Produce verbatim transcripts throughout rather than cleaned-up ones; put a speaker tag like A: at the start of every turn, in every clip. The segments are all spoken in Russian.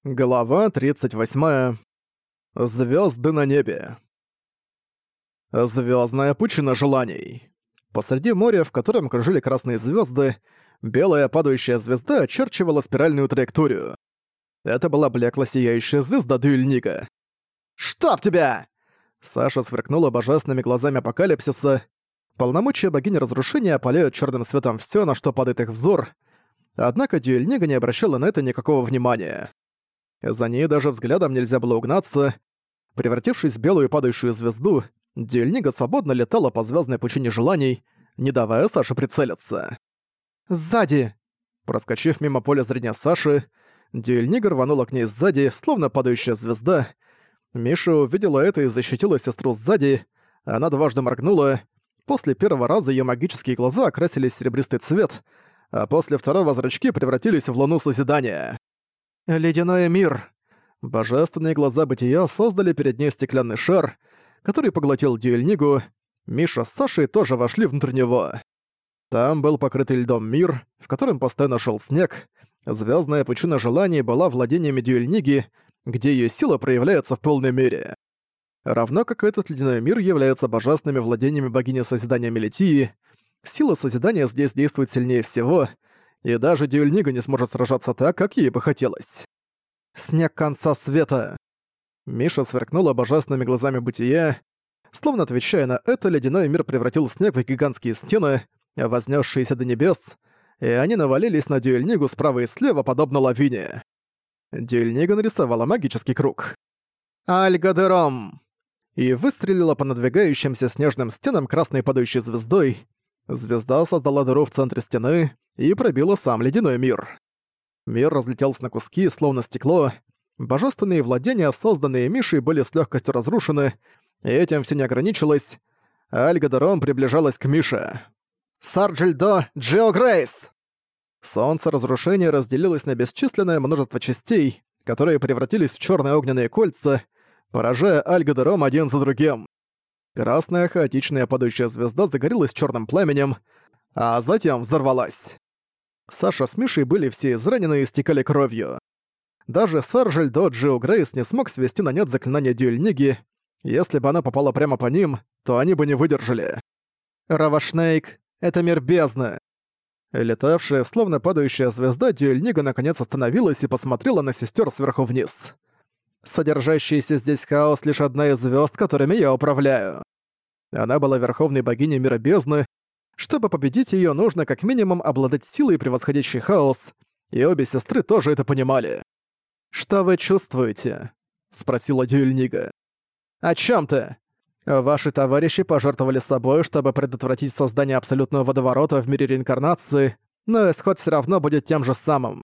A: Глава тридцать восьмая. Звёзды на небе. Звёздная пучина желаний. Посреди моря, в котором кружили красные звёзды, белая падающая звезда очерчивала спиральную траекторию. Это была блекло-сияющая звезда Дюэльнига. «Чтоб тебя!» Саша сверкнула божественными глазами апокалипсиса. Полномочия богини разрушения опаляют чёрным светом всё, на что падает их взор. Однако Дюэльнига не обращала на это никакого внимания. За ней даже взглядом нельзя было угнаться. Превратившись в белую падающую звезду, Дюэльнига свободно летала по звездной пучине желаний, не давая Саше прицелиться. «Сзади!» Проскочив мимо поля зрения Саши, Дюэльнига рванула к ней сзади, словно падающая звезда. Миша увидела это и защитила сестру сзади. Она дважды моргнула. После первого раза её магические глаза окрасились в серебристый цвет, а после второго зрачки превратились в луну созидания. «Ледяной мир!» Божественные глаза бытия создали перед ней стеклянный шар, который поглотил Дюэльнигу. Миша с Сашей тоже вошли внутрь него. Там был покрытый льдом мир, в котором постоянно шел снег. Звездная пучина желаний была владениями Дюэльниги, где ее сила проявляется в полной мере. Равно как этот ледяной мир является божественными владениями богини Созидания Мелитии, сила Созидания здесь действует сильнее всего, и даже Дюэльнига не сможет сражаться так, как ей бы хотелось. «Снег конца света!» Миша сверкнула божественными глазами бытия. Словно отвечая на это, ледяной мир превратил снег в гигантские стены, вознесшиеся до небес, и они навалились на Дюэльнигу справа и слева, подобно лавине. Дюэльнига нарисовала магический круг. «Альгадером!» И выстрелила по надвигающимся снежным стенам красной падающей звездой. Звезда создала дыру в центре стены и пробила сам ледяной мир. Мир разлетелся на куски, словно стекло. Божественные владения, созданные Мишей, были с легкостью разрушены, и этим все не ограничилось. Альгадером приближалась к Мише. «Сарджельдо Джио Грейс!» Солнце разрушения разделилось на бесчисленное множество частей, которые превратились в черные огненные кольца, поражая Альгадером один за другим. Красная хаотичная падающая звезда загорелась черным пламенем, а затем взорвалась. Саша с Мишей были все изранены и истекали кровью. Даже Сарджельдо Джио Грейс не смог свести на нет заклинание Дюэльниги. Если бы она попала прямо по ним, то они бы не выдержали. «Равашнейк, это мир бездны!» Летавшая, словно падающая звезда, Дюэльнига наконец остановилась и посмотрела на сестер сверху вниз. «Содержащийся здесь хаос — лишь одна из звезд, которыми я управляю». Она была верховной богиней мира бездны. Чтобы победить ее, нужно как минимум обладать силой, превосходящей хаос, и обе сестры тоже это понимали. «Что вы чувствуете?» — спросила Дюэльнига. «О чем ты? Ваши товарищи пожертвовали собой, чтобы предотвратить создание абсолютного водоворота в мире реинкарнации, но исход все равно будет тем же самым.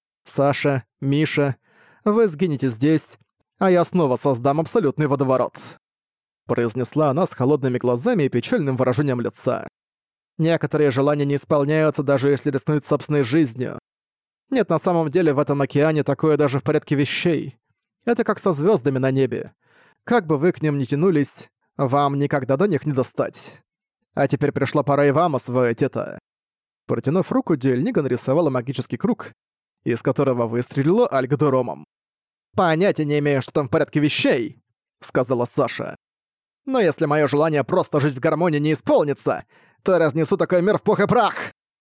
A: Саша, Миша, вы сгинете здесь, а я снова создам абсолютный водоворот», — произнесла она с холодными глазами и печальным выражением лица. «Некоторые желания не исполняются, даже если рискнуть собственной жизнью. Нет, на самом деле в этом океане такое даже в порядке вещей. Это как со звездами на небе. Как бы вы к ним ни тянулись, вам никогда до них не достать. А теперь пришла пора и вам освоить это». Протянув руку, Дюэльнига нарисовала магический круг, из которого выстрелила Альгадеромом. «Понятия не имею, что там в порядке вещей», — сказала Саша. «Но если мое желание просто жить в гармонии не исполнится, то я разнесу такой мир в пух и прах!»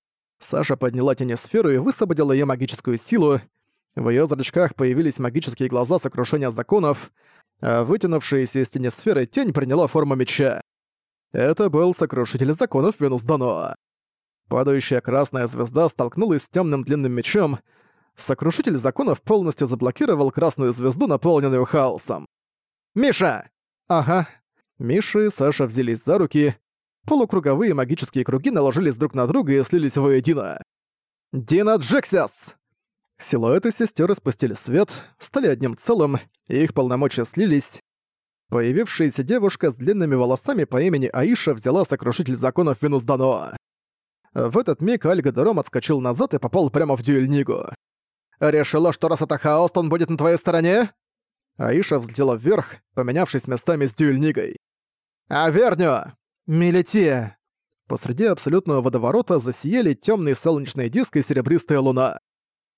A: Саша подняла тенесферу и высвободила её магическую силу. В её зрачках появились магические глаза сокрушения законов, а вытянувшаяся из тенесферы тень приняла форму меча. Это был сокрушитель законов Венус Даноа. Падающая красная звезда столкнулась с тёмным длинным мечом. Сокрушитель законов полностью заблокировал красную звезду, наполненную хаосом. «Миша!» «Ага». Миша и Саша взялись за руки. Полукруговые магические круги наложились друг на друга и слились воедино. «Дина Джексис!» Силуэты сестер испустили свет, стали одним целым, и их полномочия слились. Появившаяся девушка с длинными волосами по имени Аиша взяла сокрушитель законов Венус Даноа. В этот миг Альгадером отскочил назад и попал прямо в Дюэльнигу. «Решила, что раз это хаос, то он будет на твоей стороне?» Аиша взлетела вверх, поменявшись местами с Дюэльнигой. «Аверню! Мелития!» Посреди абсолютного водоворота засияли тёмный солнечный диск и серебристая луна.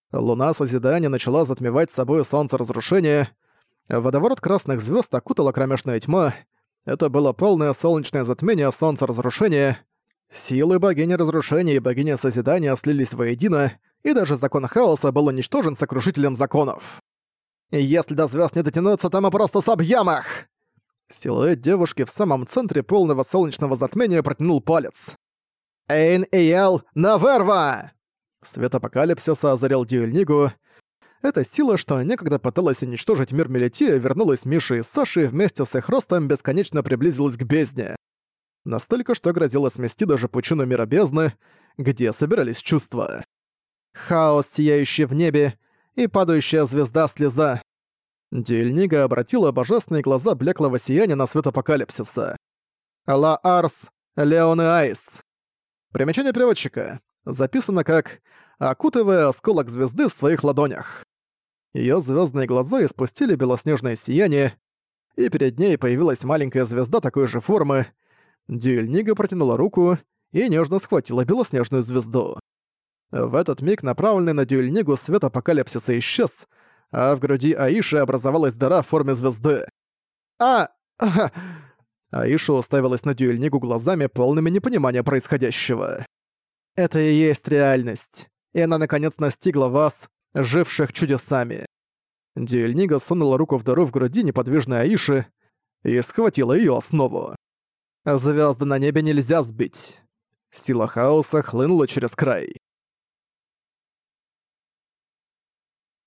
A: Луна Созидания начала затмевать собой солнце разрушения. Водоворот красных звезд окутала кромешная тьма. Это было полное солнечное затмение солнца разрушения. Силы богини разрушения и богини Созидания слились воедино, и даже закон хаоса был уничтожен сокрушителем законов. «Если до звезд не дотянуться, то мы просто собьем их!» Силуэт девушки в самом центре полного солнечного затмения протянул палец. «Эйн Эйел Наверва!» Свет апокалипсиса озарил Дюэльнигу. Эта сила, что некогда пыталась уничтожить мир Мелития, вернулась Миши и Саши и вместе с их ростом бесконечно приблизилась к бездне. Настолько, что грозило смести даже пучину мира бездны, где собирались чувства. Хаос, сияющий в небе, и падающая звезда-слеза. Дюэльнига обратила божественные глаза блеклого сияния на свет апокалипсиса. Ла Арс, Леон и Айс. Примечание переводчика. Записано как «окутывая осколок звезды в своих ладонях». Её звёздные глаза испустили белоснежное сияние, и перед ней появилась маленькая звезда такой же формы. Дюэльнига протянула руку и нежно схватила белоснежную звезду. В этот миг направленный на Дюэльнигу свет апокалипсиса исчез, а в груди Аиши образовалась дыра в форме звезды. «А! Ага!» Аиша уставилась на Дюэльнигу глазами, полными непонимания происходящего. «Это и есть реальность, и она наконец настигла вас, живших чудесами». Дюэльнига сунула руку в дыру в груди неподвижной Аиши и схватила её основу. «Звёзды на небе нельзя сбить». Сила хаоса хлынула через край.